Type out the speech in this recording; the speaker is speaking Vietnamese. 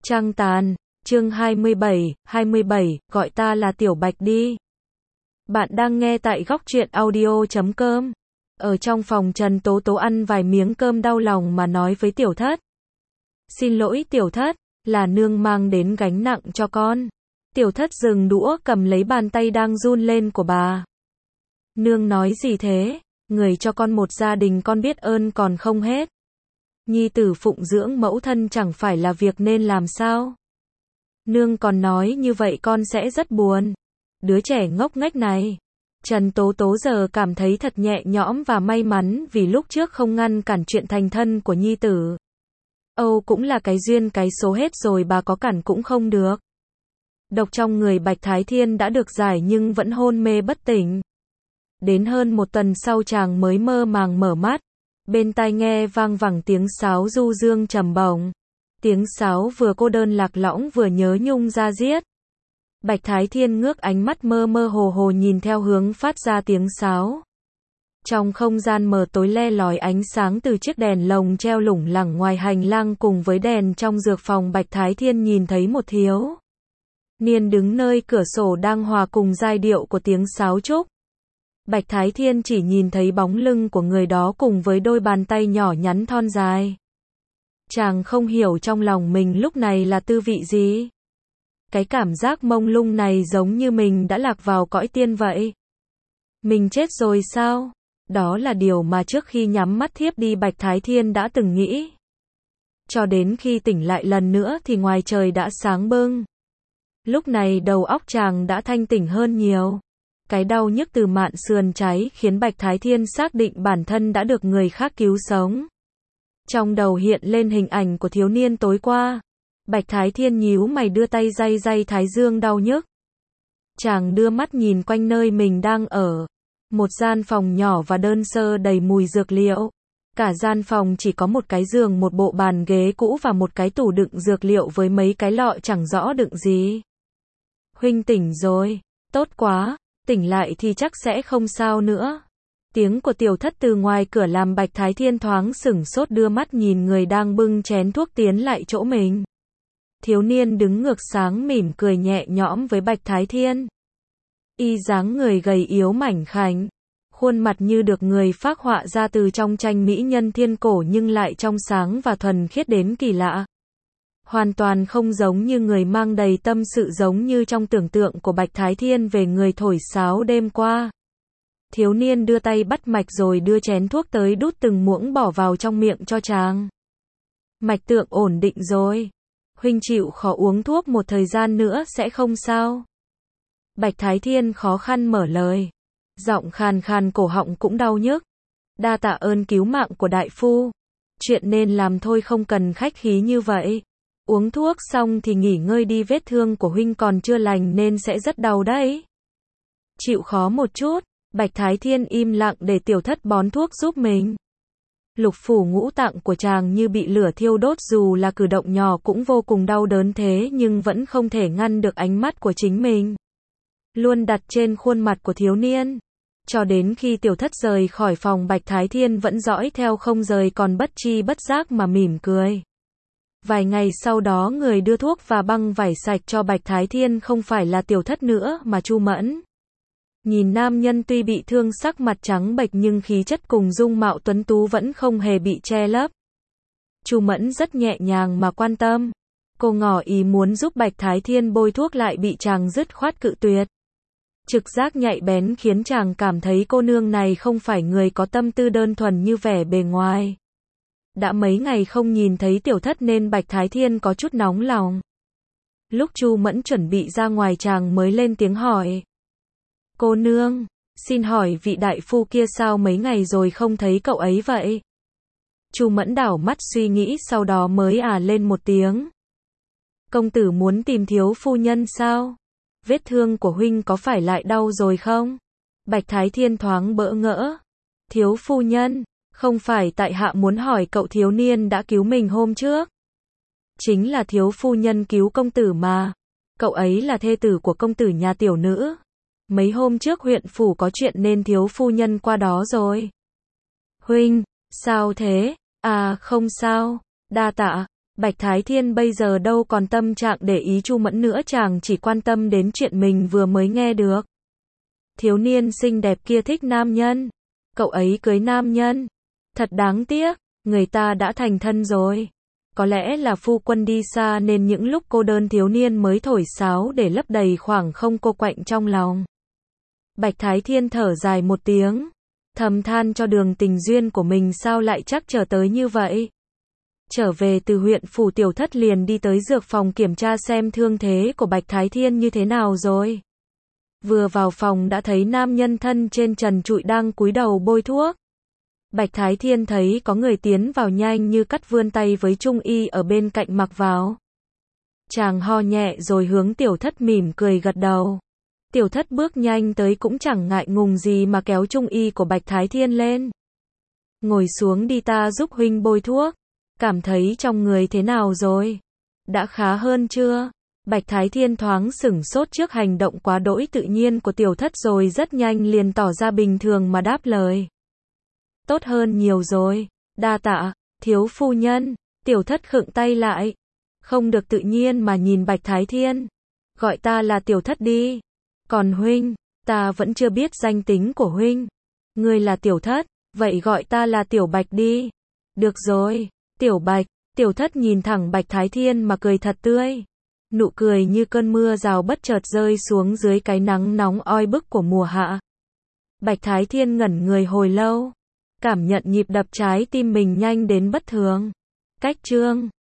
Trăng tàn, chương 27, gọi ta là Tiểu Bạch đi. Bạn đang nghe tại góc truyện audio.com. Ở trong phòng Trần Tố Tố ăn vài miếng cơm đau lòng mà nói với Tiểu Thất. Xin lỗi Tiểu Thất, là nương mang đến gánh nặng cho con. Tiểu Thất dừng đũa cầm lấy bàn tay đang run lên của bà. Nương nói gì thế, người cho con một gia đình con biết ơn còn không hết. Nhi tử phụng dưỡng mẫu thân chẳng phải là việc nên làm sao? Nương còn nói như vậy con sẽ rất buồn. Đứa trẻ ngốc nghếch này. Trần Tố Tố giờ cảm thấy thật nhẹ nhõm và may mắn vì lúc trước không ngăn cản chuyện thành thân của nhi tử. Âu cũng là cái duyên cái số hết rồi, bà có cản cũng không được. Độc trong người Bạch Thái Thiên đã được giải nhưng vẫn hôn mê bất tỉnh. Đến hơn một tuần sau chàng mới mơ màng mở mắt. Bên tai nghe vang vẳng tiếng sáo du dương trầm bổng. Tiếng sáo vừa cô đơn lạc lõng vừa nhớ nhung da diết. Bạch Thái Thiên ngước ánh mắt mơ mơ hồ hồ nhìn theo hướng phát ra tiếng sáo. Trong không gian mờ tối le lói ánh sáng từ chiếc đèn lồng treo lủng lẳng ngoài hành lang cùng với đèn trong dược phòng. Bạch Thái Thiên nhìn thấy một thiếu niên đứng nơi cửa sổ đang hòa cùng giai điệu của tiếng sáo trúc. Bạch Thái Thiên chỉ nhìn thấy bóng lưng của người đó cùng với đôi bàn tay nhỏ nhắn thon dài. Chàng không hiểu trong lòng mình lúc này là tư vị gì. Cái cảm giác mông lung này giống như mình đã lạc vào cõi tiên vậy. Mình chết rồi sao? Đó là điều mà trước khi nhắm mắt thiếp đi Bạch Thái Thiên đã từng nghĩ. Cho đến khi tỉnh lại lần nữa thì ngoài trời đã sáng bừng. Lúc này đầu óc chàng đã thanh tỉnh hơn nhiều. Cái đau nhức từ mạn sườn trái khiến Bạch Thái Thiên xác định bản thân đã được người khác cứu sống. Trong đầu hiện lên hình ảnh của thiếu niên tối qua. Bạch Thái Thiên nhíu mày đưa tay day day thái dương đau nhức. Chàng đưa mắt nhìn quanh nơi mình đang ở. Một gian phòng nhỏ và đơn sơ đầy mùi dược liệu. Cả gian phòng chỉ có một cái giường, một bộ bàn ghế cũ và một cái tủ đựng dược liệu với mấy cái lọ chẳng rõ đựng gì. Huynh tỉnh rồi, tốt quá. Tỉnh lại thì chắc sẽ không sao nữa. Tiếng của Tiểu Thất từ ngoài cửa làm Bạch Thái Thiên thoáng sửng sốt đưa mắt nhìn người đang bưng chén thuốc tiến lại chỗ mình. Thiếu niên đứng ngược sáng mỉm cười nhẹ nhõm với Bạch Thái Thiên. Y dáng người gầy yếu mảnh khảnh. Khuôn mặt như được người phác họa ra từ trong tranh mỹ nhân thiên cổ nhưng lại trong sáng và thuần khiết đến kỳ lạ. Hoàn toàn không giống như người mang đầy tâm sự giống như trong tưởng tượng của Bạch Thái Thiên về người thổi sáo đêm qua. Thiếu niên đưa tay bắt mạch rồi đưa chén thuốc tới đút từng muỗng bỏ vào trong miệng cho chàng. Mạch tượng ổn định rồi. Huynh chịu khó uống thuốc một thời gian nữa sẽ không sao. Bạch Thái Thiên khó khăn mở lời. Giọng khàn khàn cổ họng cũng đau nhức. Đa tạ ơn cứu mạng của đại phu. Chuyện nên làm thôi không cần khách khí như vậy. Uống thuốc xong thì nghỉ ngơi đi, vết thương của huynh còn chưa lành nên sẽ rất đau đấy. Chịu khó một chút. Bạch Thái Thiên im lặng để Tiểu Thất bón thuốc giúp mình. Lục phủ ngũ tạng của chàng như bị lửa thiêu đốt, dù là cử động nhỏ cũng vô cùng đau đớn thế nhưng vẫn không thể ngăn được ánh mắt của chính mình luôn đặt trên khuôn mặt của thiếu niên. Cho đến khi Tiểu Thất rời khỏi phòng Bạch Thái Thiên vẫn dõi theo không rời, còn bất chi bất giác mà mỉm cười. Vài ngày sau đó người đưa thuốc và băng vải sạch cho Bạch Thái Thiên không phải là Tiểu Thất nữa mà Chu Mẫn. Nhìn nam nhân tuy bị thương sắc mặt trắng bệch nhưng khí chất cùng dung mạo tuấn tú vẫn không hề bị che lấp. Chu Mẫn rất nhẹ nhàng mà quan tâm. Cô ngỏ ý muốn giúp Bạch Thái Thiên bôi thuốc lại bị chàng dứt khoát cự tuyệt. Trực giác nhạy bén khiến chàng cảm thấy cô nương này không phải người có tâm tư đơn thuần như vẻ bề ngoài. Đã mấy ngày không nhìn thấy Tiểu Thất nên Bạch Thái Thiên có chút nóng lòng. Lúc Chu Mẫn chuẩn bị ra ngoài chàng mới lên tiếng hỏi. Cô nương, xin hỏi vị đại phu kia sao mấy ngày rồi không thấy cậu ấy vậy? Chu Mẫn đảo mắt suy nghĩ sau đó mới lên một tiếng. Công tử muốn tìm thiếu phu nhân sao? Vết thương của huynh có phải lại đau rồi không? Bạch Thái Thiên thoáng bỡ ngỡ. Thiếu phu nhân, không phải tại hạ muốn hỏi cậu thiếu niên đã cứu mình hôm trước. Chính là thiếu phu nhân cứu công tử mà. Cậu ấy là thê tử của công tử nhà tiểu nữ. Mấy hôm trước huyện phủ có chuyện nên thiếu phu nhân qua đó rồi. Huynh, sao thế? À không sao, đa tạ. Bạch Thái Thiên bây giờ đâu còn tâm trạng để ý Chu Mẫn nữa, chàng chỉ quan tâm đến chuyện mình vừa mới nghe được. Thiếu niên xinh đẹp kia thích nam nhân. Cậu ấy cưới nam nhân. Thật đáng tiếc, người ta đã thành thân rồi. Có lẽ là phu quân đi xa nên những lúc cô đơn thiếu niên mới thổi sáo để lấp đầy khoảng không cô quạnh trong lòng. Bạch Thái Thiên thở dài một tiếng, thầm than cho đường tình duyên của mình sao lại chắc trở tới như vậy. Trở về từ huyện phủ, Tiểu Thất liền đi tới dược phòng kiểm tra xem thương thế của Bạch Thái Thiên như thế nào rồi. Vừa vào phòng đã thấy nam nhân thân trên trần trụi đang cúi đầu bôi thuốc. Bạch Thái Thiên thấy có người tiến vào nhanh như cắt, vươn tay với trung y ở bên cạnh mặc vào. Chàng ho nhẹ rồi hướng Tiểu Thất mỉm cười gật đầu. Tiểu Thất bước nhanh tới cũng chẳng ngại ngùng gì mà kéo trung y của Bạch Thái Thiên lên. Ngồi xuống đi, ta giúp huynh bôi thuốc. Cảm thấy trong người thế nào rồi? Đã khá hơn chưa? Bạch Thái Thiên thoáng sửng sốt trước hành động quá đỗi tự nhiên của Tiểu Thất rồi rất nhanh liền tỏ ra bình thường mà đáp lời. Tốt hơn nhiều rồi. Đa tạ, thiếu phu nhân. Tiểu Thất khựng tay lại. Không được tự nhiên mà nhìn Bạch Thái Thiên. Gọi ta là Tiểu Thất đi. Còn huynh, ta vẫn chưa biết danh tính của huynh. Ngươi là Tiểu Thất, vậy gọi ta là Tiểu Bạch đi. Được rồi, Tiểu Bạch. Tiểu Thất nhìn thẳng Bạch Thái Thiên mà cười thật tươi. Nụ cười như cơn mưa rào bất chợt rơi xuống dưới cái nắng nóng oi bức của mùa hạ. Bạch Thái Thiên ngẩn người hồi lâu, cảm nhận nhịp đập trái tim mình nhanh đến bất thường. Cách chương